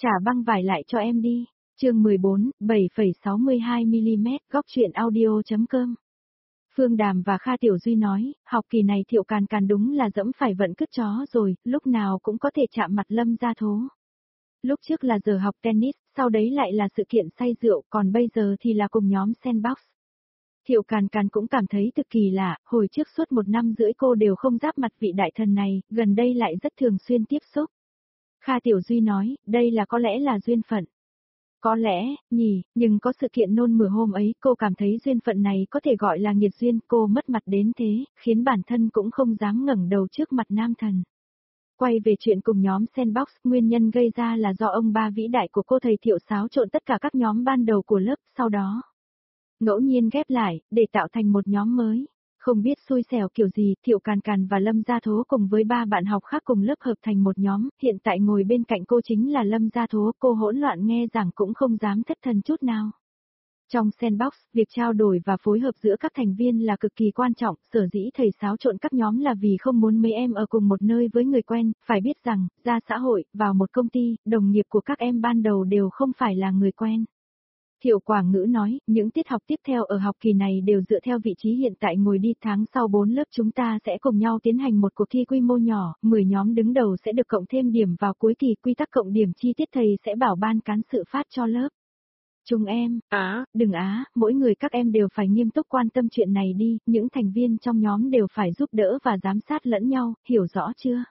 Trả băng vải lại cho em đi. Chương 14, 7,62mm, góc truyện audio.com. Phương Đàm và Kha Tiểu Duy nói, học kỳ này Thiệu Càn Càn đúng là dẫm phải vận cứt chó rồi, lúc nào cũng có thể chạm mặt Lâm Gia Thố. Lúc trước là giờ học tennis, sau đấy lại là sự kiện say rượu, còn bây giờ thì là cùng nhóm sandbox. Thiệu Càn Càn cũng cảm thấy cực kỳ lạ, hồi trước suốt 1 năm rưỡi cô đều không giáp mặt vị đại thần này, gần đây lại rất thường xuyên tiếp xúc. Kha Tiểu Duy nói, đây là có lẽ là duyên phận. Có lẽ, nhỉ, nhưng có sự kiện nôn mửa hôm ấy, cô cảm thấy duyên phận này có thể gọi là nghiệt duyên, cô mất mặt đến thế, khiến bản thân cũng không dám ngẩng đầu trước mặt nam thần. Quay về chuyện cùng nhóm sandbox, nguyên nhân gây ra là do ông ba vĩ đại của cô thầy Thiệu xáo trộn tất cả các nhóm ban đầu của lớp, sau đó ngẫu nhiên ghép lại, để tạo thành một nhóm mới. Không biết xui xẻo kiểu gì, Thiệu Càn Càn và Lâm Gia Thố cùng với 3 bạn học khác cùng lớp hợp thành một nhóm, hiện tại ngồi bên cạnh cô chính là Lâm Gia Thố, cô hỗn loạn nghe giảng cũng không dám thất thần chút nào. Trong sandbox, việc trao đổi và phối hợp giữa các thành viên là cực kỳ quan trọng, sở dĩ thầy xáo trộn các nhóm là vì không muốn mấy em ở cùng một nơi với người quen, phải biết rằng, ra xã hội, vào một công ty, đồng nghiệp của các em ban đầu đều không phải là người quen. Thiệu Quảng Ngữ nói, những tiết học tiếp theo ở học kỳ này đều dựa theo vị trí hiện tại ngồi đi, tháng sau 4 lớp chúng ta sẽ cùng nhau tiến hành một cuộc thi quy mô nhỏ, 10 nhóm đứng đầu sẽ được cộng thêm điểm vào cuối kỳ, quy tắc cộng điểm chi tiết thầy sẽ bảo ban cán sự phát cho lớp. Chúng em, đừng mỗi người các em đều phải nghiêm túc quan tâm chuyện này đi, những thành viên trong nhóm đều phải giúp đỡ và giám sát lẫn nhau, hiểu rõ chưa?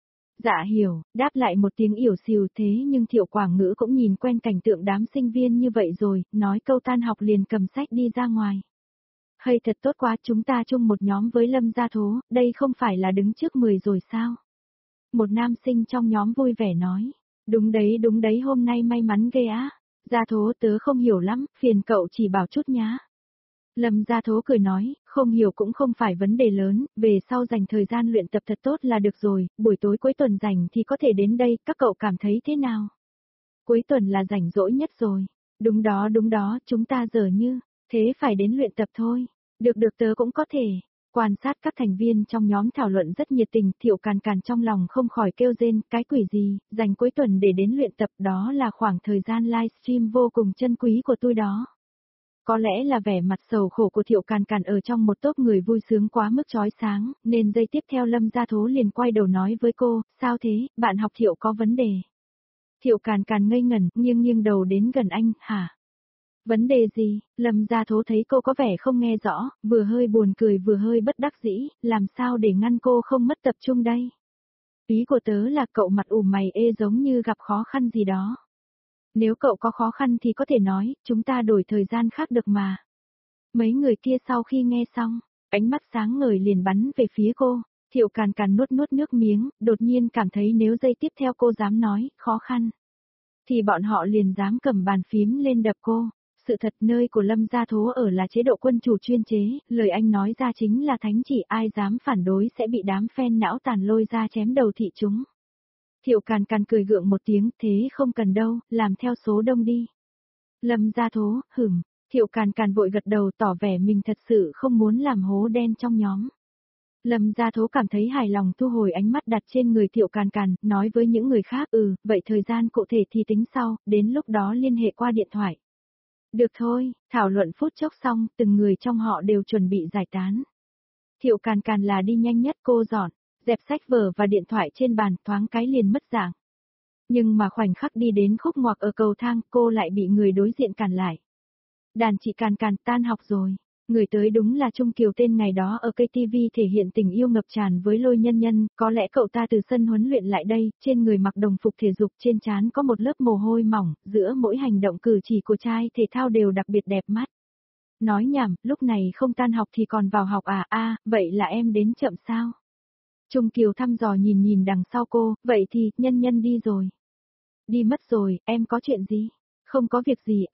Dạ hiểu, đáp lại một tiếng ỉu xìu thế nhưng Thiệu Quảng Ngữ cũng nhìn quen cảnh tượng đám sinh viên như vậy rồi, nói câu tan học liền cầm sách đi ra ngoài. Hay thật tốt quá, chúng ta chung một nhóm với Lâm Gia Thố, đây không phải là đứng trước 10 rồi sao? Một nam sinh trong nhóm vui vẻ nói, đúng đấy hôm nay may mắn ghê á. Gia Thố tớ không hiểu lắm, phiền cậu chỉ bảo chút nhá. Lâm Gia Thố cười nói, không hiểu cũng không phải vấn đề lớn, về sau dành thời gian luyện tập thật tốt là được rồi, buổi tối cuối tuần rảnh thì có thể đến đây, các cậu cảm thấy thế nào? Cuối tuần là rảnh rỗi nhất rồi. Đúng đó, chúng ta giờ như, thế phải đến luyện tập thôi. Được tớ cũng có thể. Quan sát các thành viên trong nhóm thảo luận rất nhiệt tình, Thiệu Càn Càn trong lòng không khỏi kêu rên, cái quỷ gì, dành cuối tuần để đến luyện tập, đó là khoảng thời gian livestream vô cùng chân quý của tôi đó. Có lẽ là vẻ mặt sầu khổ của Thiệu Càn Càn ở trong một tốp người vui sướng quá mức chói sáng, nên giây tiếp theo Lâm Gia Thố liền quay đầu nói với cô, sao thế, bạn học Thiệu có vấn đề. Thiệu Càn Càn ngây ngẩn, nghiêng đầu đến gần anh, hả? Vấn đề gì? Lâm Gia Thố thấy cô có vẻ không nghe rõ, vừa hơi buồn cười vừa hơi bất đắc dĩ, làm sao để ngăn cô không mất tập trung đây? Ý của tớ là cậu mặt ủ mày ê giống như gặp khó khăn gì đó. Nếu cậu có khó khăn thì có thể nói, chúng ta đổi thời gian khác được mà. Mấy người kia sau khi nghe xong, ánh mắt sáng ngời liền bắn về phía cô, Thiệu Càn Càn nuốt nước miếng, đột nhiên cảm thấy nếu giây tiếp theo cô dám nói, khó khăn. Thì bọn họ liền dám cầm bàn phím lên đập cô. Sự thật nơi của Lâm Gia Thố ở là chế độ quân chủ chuyên chế, lời anh nói ra chính là thánh chỉ, ai dám phản đối sẽ bị đám phen não tàn lôi ra chém đầu thị chúng. Thiệu Càn Càn cười gượng một tiếng, thế không cần đâu, làm theo số đông đi. Lâm Gia Thố, Thiệu Càn Càn vội gật đầu tỏ vẻ mình thật sự không muốn làm hố đen trong nhóm. Lâm Gia Thố cảm thấy hài lòng thu hồi ánh mắt đặt trên người Thiệu Càn Càn, nói với những người khác, vậy thời gian cụ thể thì tính sau, đến lúc đó liên hệ qua điện thoại. Được thôi, thảo luận phút chốc xong, từng người trong họ đều chuẩn bị giải tán. Thiệu Càn Càn là đi nhanh nhất, cô dọn dẹp sách vở và điện thoại trên bàn, thoáng cái liền mất dạng. Nhưng mà khoảnh khắc đi đến khúc ngoặc ở cầu thang, cô lại bị người đối diện cản lại. Đàn chị Càn Càn, tan học rồi. Người tới đúng là Trung Kiều, tên ngày đó ở cây TV thể hiện tình yêu ngập tràn với Lôi Nhân Nhân, có lẽ cậu ta từ sân huấn luyện lại đây, trên người mặc đồng phục thể dục, trên trán có một lớp mồ hôi mỏng, giữa mỗi hành động cử chỉ của trai thể thao đều đặc biệt đẹp mắt. Nói nhảm, lúc này không tan học thì còn vào học à, vậy là em đến chậm sao? Trung Kiều thăm dò nhìn đằng sau cô, vậy thì, Nhân Nhân đi rồi. Đi mất rồi, em có chuyện gì? Không có việc gì,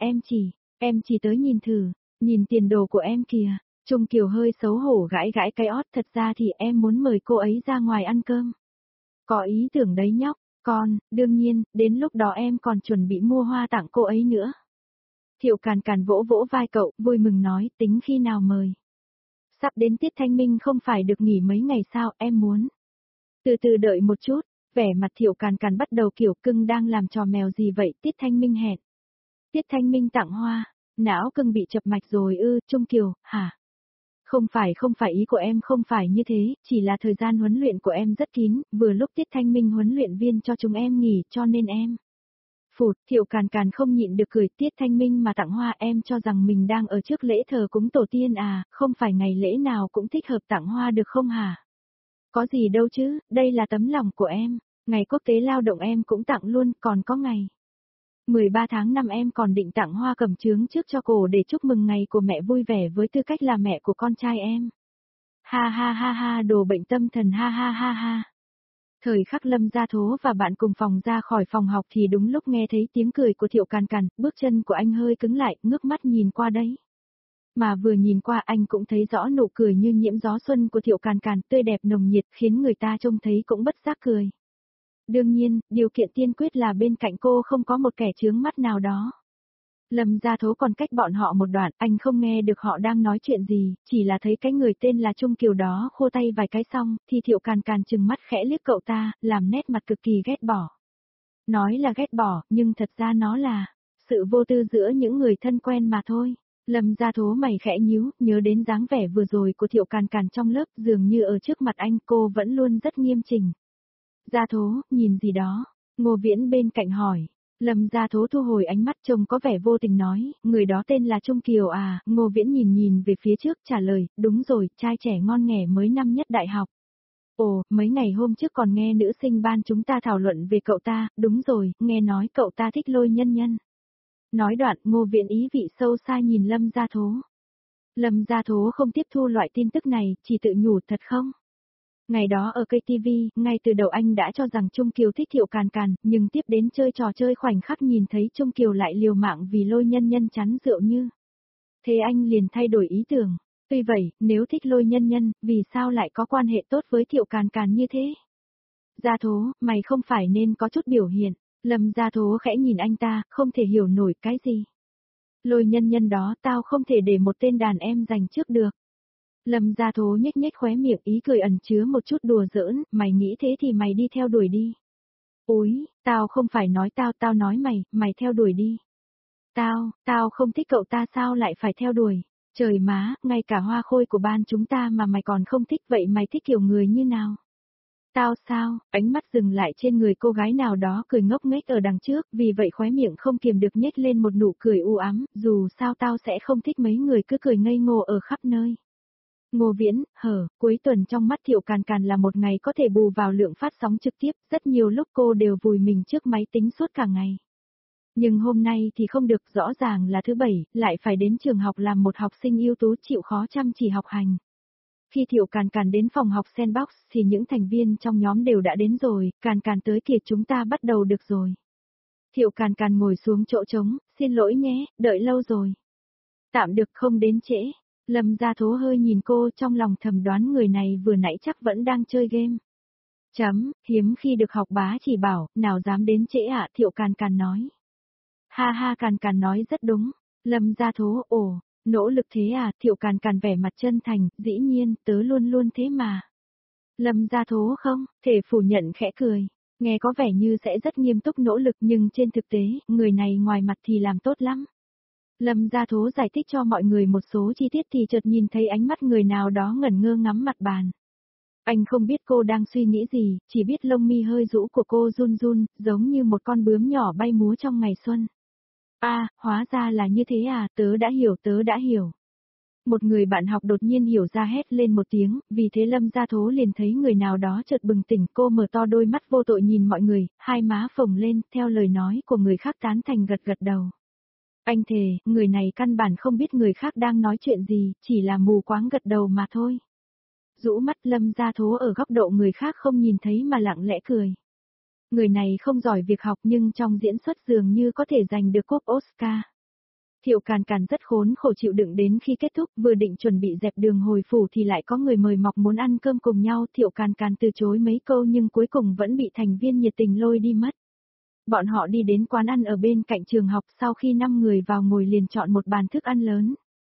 em chỉ tới nhìn thử, nhìn tiền đồ của em kìa. Trung Kiều hơi xấu hổ gãi cái ót, thật ra thì em muốn mời cô ấy ra ngoài ăn cơm. Có ý tưởng đấy nhóc, đương nhiên, đến lúc đó em còn chuẩn bị mua hoa tặng cô ấy nữa. Thiệu Càn Càn vỗ vai cậu, vui mừng nói, tính khi nào mời. Sắp đến tiết thanh minh không phải được nghỉ mấy ngày sao, em muốn. Từ từ đợi một chút, Vẻ mặt Thiệu Càn Càn bắt đầu kiểu cưng đang làm trò mèo gì vậy, Tiết Thanh Minh hẹn. Tiết Thanh Minh tặng hoa, não cưng bị chập mạch rồi ư, Trung Kiều, hả? Không phải ý của em không phải như thế, chỉ là thời gian huấn luyện của em rất kín, vừa lúc Tiết Thanh Minh huấn luyện viên cho chúng em nghỉ cho nên em. Phụt, Thiệu Càn Càn không nhịn được cười, Tiết Thanh Minh mà tặng hoa em cho rằng mình đang ở trước lễ thờ cúng tổ tiên à, không phải ngày lễ nào cũng thích hợp tặng hoa được không hả? Có gì đâu chứ, đây là tấm lòng của em, ngày quốc tế lao động em cũng tặng luôn, còn có ngày 13 tháng 5 em còn định tặng hoa cẩm chướng trước cho cổ để chúc mừng ngày của mẹ vui vẻ với tư cách là mẹ của con trai em. Ha ha ha ha, đồ bệnh tâm thần, ha ha ha ha. Thời khắc Lâm Gia Thố và bạn cùng phòng ra khỏi phòng học thì đúng lúc nghe thấy tiếng cười của Thiệu Càn Càn, bước chân của anh hơi cứng lại, ngước mắt nhìn qua đấy. Mà vừa nhìn qua anh cũng thấy rõ nụ cười như nhiễm gió xuân của Thiệu Càn Càn, tươi đẹp nồng nhiệt khiến người ta trông thấy cũng bất giác cười. Đương nhiên, điều kiện tiên quyết là bên cạnh cô không có một kẻ chướng mắt nào đó. Lâm Gia Thố còn cách bọn họ một đoạn, anh không nghe được họ đang nói chuyện gì, chỉ là thấy cái người tên là Trung Kiều đó khô tay vài cái xong, thì Thiệu Càn Càn chừng mắt khẽ liếc cậu ta, làm nét mặt cực kỳ ghét bỏ. Nói là ghét bỏ, nhưng thật ra nó là sự vô tư giữa những người thân quen mà thôi. Lâm Gia Thố mày khẽ nhíu, nhớ đến dáng vẻ vừa rồi của Thiệu Càn Càn trong lớp, dường như ở trước mặt anh cô vẫn luôn rất nghiêm chỉnh. Gia Thố, nhìn gì đó? Ngô Viễn bên cạnh hỏi. Lâm Gia Thố thu hồi ánh mắt trông có vẻ vô tình nói, người đó tên là Trung Kiều à, Ngô Viễn nhìn về phía trước trả lời, đúng rồi, trai trẻ ngon nghẻ mới năm nhất đại học. Ồ, mấy ngày hôm trước còn nghe nữ sinh ban chúng ta thảo luận về cậu ta, đúng rồi, nghe nói cậu ta thích Lôi Nhân Nhân. Nói đoạn, Ngô Viễn ý vị sâu xa nhìn Lâm Gia Thố. Lâm Gia Thố không tiếp thu loại tin tức này, chỉ tự nhủ thật không? Ngày đó ở KTV, ngay từ đầu anh đã cho rằng Trung Kiều thích Thiệu Càn Càn, nhưng tiếp đến chơi trò chơi khoảnh khắc nhìn thấy Trung Kiều lại liều mạng vì Lôi Nhân Nhân chắn rượu như. Thế anh liền thay đổi ý tưởng. Tuy vậy, nếu thích Lôi Nhân Nhân, vì sao lại có quan hệ tốt với Thiệu Càn Càn như thế? Gia Thố, mày không phải nên có chút biểu hiện. Lâm Gia Thố khẽ nhìn anh ta, không thể hiểu nổi cái gì. Lôi Nhân Nhân đó tao không thể để một tên đàn em giành trước được. Lâm Gia Thố nhếch nhếch khóe miệng, ý cười ẩn chứa một chút đùa giỡn, mày nghĩ thế thì mày đi theo đuổi đi. Úi, tao không phải nói tao nói mày theo đuổi đi. Tao không thích cậu ta sao lại phải theo đuổi. Trời má, ngay cả hoa khôi của ban chúng ta mà mày còn không thích, vậy mày thích kiểu người như nào? Tao sao, ánh mắt dừng lại trên người cô gái nào đó cười ngốc nghếch ở đằng trước, vì vậy khóe miệng không kiềm được nhếch lên một nụ cười u ám, dù sao tao sẽ không thích mấy người cứ cười ngây ngô ở khắp nơi. Ngô Viễn, cuối tuần trong mắt Thiệu Càn Càn là một ngày có thể bù vào lượng phát sóng trực tiếp, rất nhiều lúc cô đều vùi mình trước máy tính suốt cả ngày. Nhưng hôm nay thì không được, rõ ràng là thứ bảy, lại phải đến trường học làm một học sinh ưu tú chịu khó chăm chỉ học hành. Khi Thiệu Càn Càn đến phòng học Sandbox thì những thành viên trong nhóm đều đã đến rồi, Càn Càn tới kìa, chúng ta bắt đầu được rồi. Thiệu Càn Càn ngồi xuống chỗ trống, xin lỗi nhé, đợi lâu rồi. Tạm được, không đến trễ. Lâm Gia Thố hơi nhìn cô, trong lòng thầm đoán người này vừa nãy chắc vẫn đang chơi game. Hiếm khi được học bá chỉ bảo, nào dám đến trễ ạ, Thiệu Càn Càn nói. Ha ha, Càn Càn nói rất đúng. Lâm Gia Thố, nỗ lực thế à, Thiệu Càn Càn vẻ mặt chân thành, dĩ nhiên, tớ luôn luôn thế mà. Lâm Gia Thố không, thể phủ nhận khẽ cười. Nghe có vẻ như sẽ rất nghiêm túc nỗ lực nhưng trên thực tế, người này ngoài mặt thì làm tốt lắm. Lâm Gia Thố giải thích cho mọi người một số chi tiết thì chợt nhìn thấy ánh mắt người nào đó ngẩn ngơ ngắm mặt bàn. Anh không biết cô đang suy nghĩ gì, chỉ biết lông mi hơi rũ của cô run run, giống như một con bướm nhỏ bay múa trong ngày xuân. Hóa ra là như thế à, tớ đã hiểu. Một người bạn học đột nhiên hiểu ra hét lên một tiếng, vì thế Lâm Gia Thố liền thấy người nào đó chợt bừng tỉnh, cô mở to đôi mắt vô tội nhìn mọi người, hai má phồng lên, theo lời nói của người khác tán thành gật gật đầu. Anh thề, người này căn bản không biết người khác đang nói chuyện gì, chỉ là mù quáng gật đầu mà thôi. Rũ mắt Lâm Gia Thố ở góc độ người khác không nhìn thấy mà lặng lẽ cười. Người này không giỏi việc học nhưng trong diễn xuất dường như có thể giành được cúp Oscar. Thiệu Càn Càn rất khốn khổ chịu đựng đến khi kết thúc, vừa định chuẩn bị dẹp đường hồi phủ thì lại có người mời mọc muốn ăn cơm cùng nhau. Thiệu Càn Càn từ chối mấy câu nhưng cuối cùng vẫn bị thành viên nhiệt tình lôi đi mất. Bọn họ đi đến quán ăn ở bên cạnh trường học, sau khi 5 người vào ngồi liền chọn một bàn thức ăn lớn.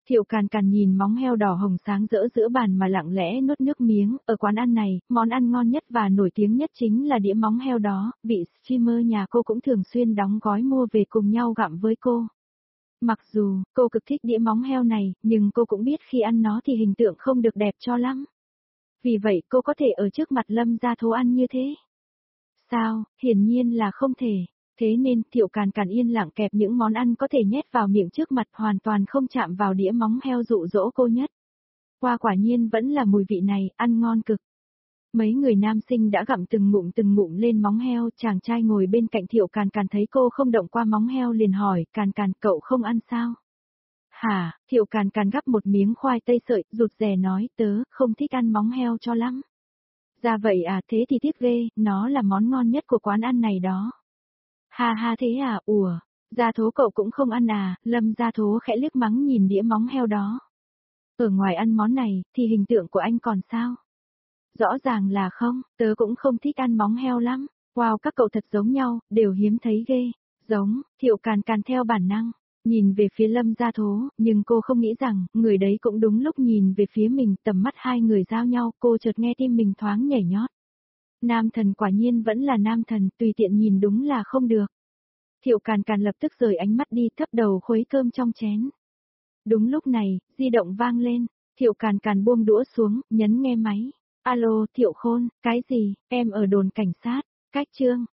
Thiệu Càn Càn nhìn móng heo đỏ hồng sáng rỡ giữa bàn mà lặng lẽ nuốt nước miếng, ở quán ăn này, món ăn ngon nhất và nổi tiếng nhất chính là đĩa móng heo đó, vị streamer nhà cô cũng thường xuyên đóng gói mua về cùng nhau gặm với cô. Mặc dù, cô cực thích đĩa móng heo này, nhưng cô cũng biết khi ăn nó thì hình tượng không được đẹp cho lắm. Vì vậy cô có thể ở trước mặt Lâm Gia Thố ăn như thế. Sao, hiển nhiên là không thể. Thế nên Thiệu Càn Càn yên lặng kẹp những món ăn có thể nhét vào miệng trước mặt hoàn toàn không chạm vào đĩa móng heo dụ dỗ cô nhất. Qua quả nhiên vẫn là mùi vị này, ăn ngon cực. Mấy người nam sinh đã gặm từng ngụm lên móng heo, chàng trai ngồi bên cạnh Thiệu Càn Càn thấy cô không động qua móng heo liền hỏi, Càn Càn cậu không ăn sao? Hả, Thiệu Càn Càn gắp một miếng khoai tây sợi, rụt rè nói, tớ không thích ăn móng heo cho lắm. Ra vậy à, thế thì tiếc ghê, nó là món ngon nhất của quán ăn này đó. Ha ha thế à, ủa, Gia Thố cậu cũng không ăn à, Lâm Gia Thố khẽ liếc mắng nhìn đĩa móng heo đó. Ở ngoài ăn món này, thì hình tượng của anh còn sao? Rõ ràng là không, tớ cũng không thích ăn móng heo lắm. Wow, các cậu thật giống nhau, đều hiếm thấy ghê. Giống, Thiệu Càn Càn theo bản năng, nhìn về phía Lâm Gia Thố, nhưng cô không nghĩ rằng, người đấy cũng đúng lúc nhìn về phía mình, tầm mắt hai người giao nhau, cô chợt nghe tim mình thoáng nhảy nhót. Nam thần quả nhiên vẫn là nam thần, tùy tiện nhìn đúng là không được. Thiệu Càn Càn lập tức rời ánh mắt đi, thấp đầu khuấy cơm trong chén. Đúng lúc này, di động vang lên, Thiệu Càn Càn buông đũa xuống, nhấn nghe máy. Alo, Thiệu Khôn, cái gì, em ở đồn cảnh sát, cách Trương.